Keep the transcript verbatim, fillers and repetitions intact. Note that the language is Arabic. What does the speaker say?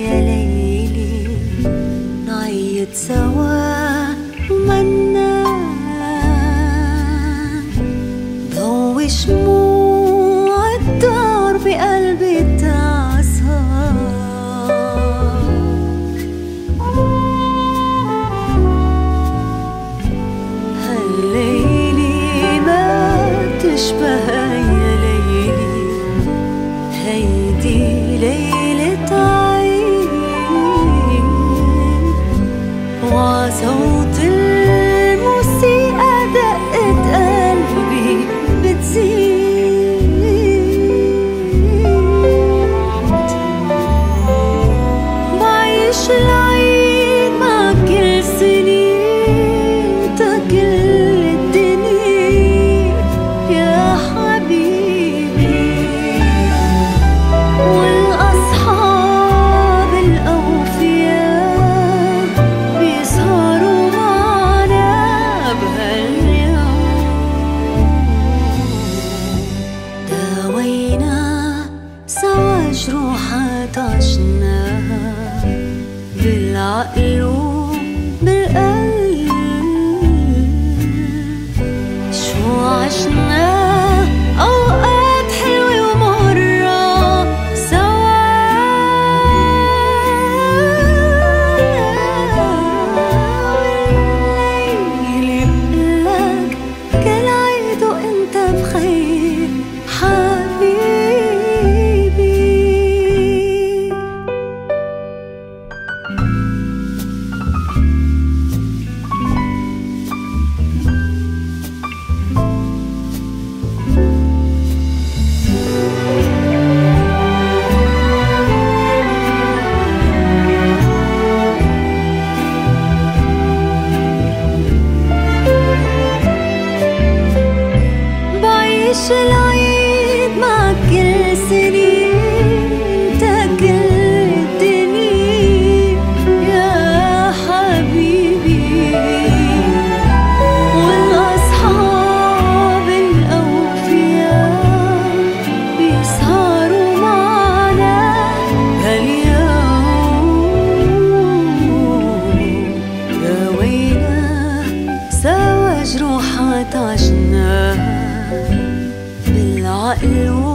يا ليلي نعيط سوا ومنام ضوي شموع الدار بقلبي التعسان هالليلي ما تشبه يا ليلي هيدي ليلة عيد وصوت الموسيقى دقة قلبي بتزيد بعيش العيد مع كل سنين تا كل الدنيا يا حبيبي والأصحاب الأوفياء بيسهروا معنا بهاليوم داوينا سوا جروحات عشناها بالعقل وبالقلب شو عشنا أوقات حلوة ومرة سوا والليلي بقلك كل عيد وانت بخير حبيبي بعيش العيد مع كل سنين تا كل الدنيا يا حبيبي والأصحاب الأوفياء بيسهروا معنا هاليوم داوينا سوا جروحات عشناها بالعقل